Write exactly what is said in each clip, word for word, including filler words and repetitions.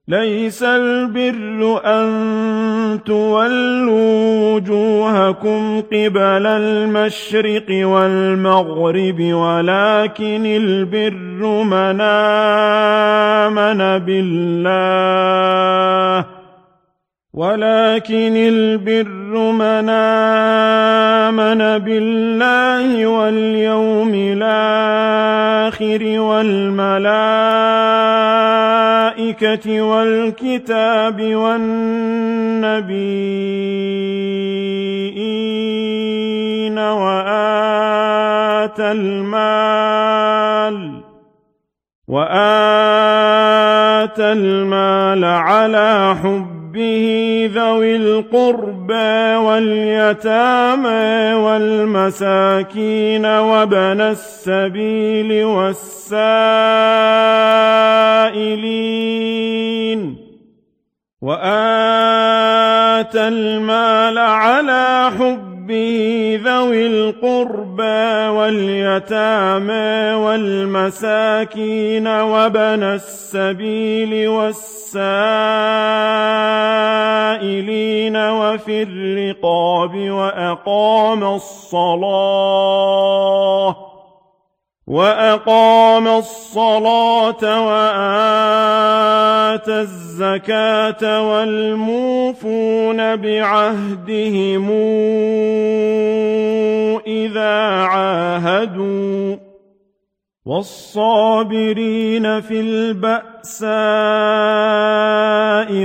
ليس البر أن تولوا وجوهكم قبل المشرق والمغرب ولكن البر من آمن بالله ولكن البر من آمن بالله واليوم الآخر والملائكة والكتاب والنبيين وآتى المال وآتى المال على حبه ذوي القربى واليتامى والمساكين وابن السبيل والسائلين وآتى المال على حبه ذوي القربى واليتامى والمساكين وابن السبيل والسائلين وفي الرقاب وأقام الصلاة وأقام الصلاة وآتى الزكاة والموفون بعهدهم إذا عاهدوا والصابرين في البأساء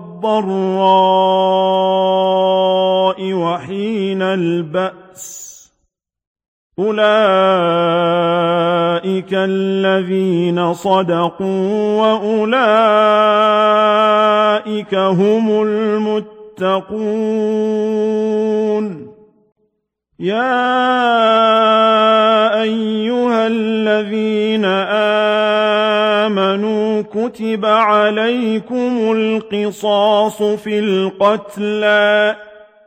والضراء وحين البأس أولئك الذين صدقوا وأولئك هم المتقون يا أيها الذين آمنوا كتب عليكم القصاص في القتلى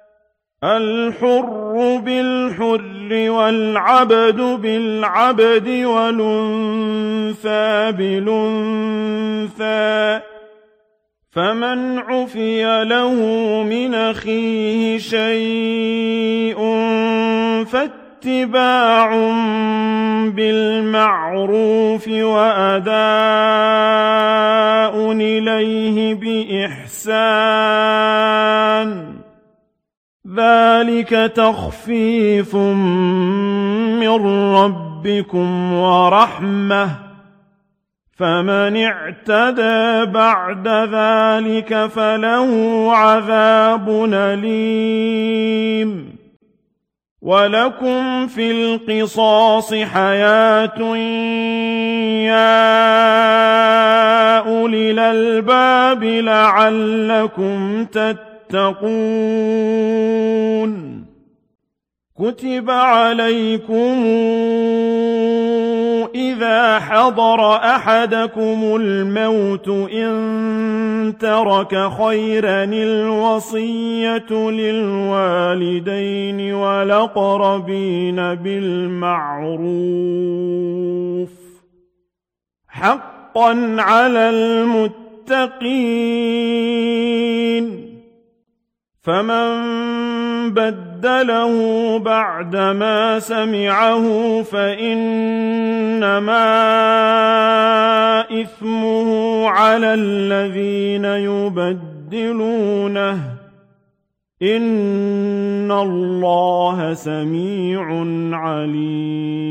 الحر بالحر والعبد بالعبد والأنثى بالأنثى فمن عفي له من أخيه شيء فاتباع بالمعروف وأداء إليه بإحسان ذلك تخفيف من ربكم ورحمة فمن اعتدى بعد ذلك فله عذاب أليم ولكم في القصاص حياة يا أولي الألباب لعلكم تتقون كتب عليكم إذا حضر أحدكم الموت إن ترك خيرا الوصية للوالدين والأقربين بالمعروف حقا على المتقين فمن بدله بعدما سمعه فإنما إثمه على الذين يبدلونه إن الله سميع عليم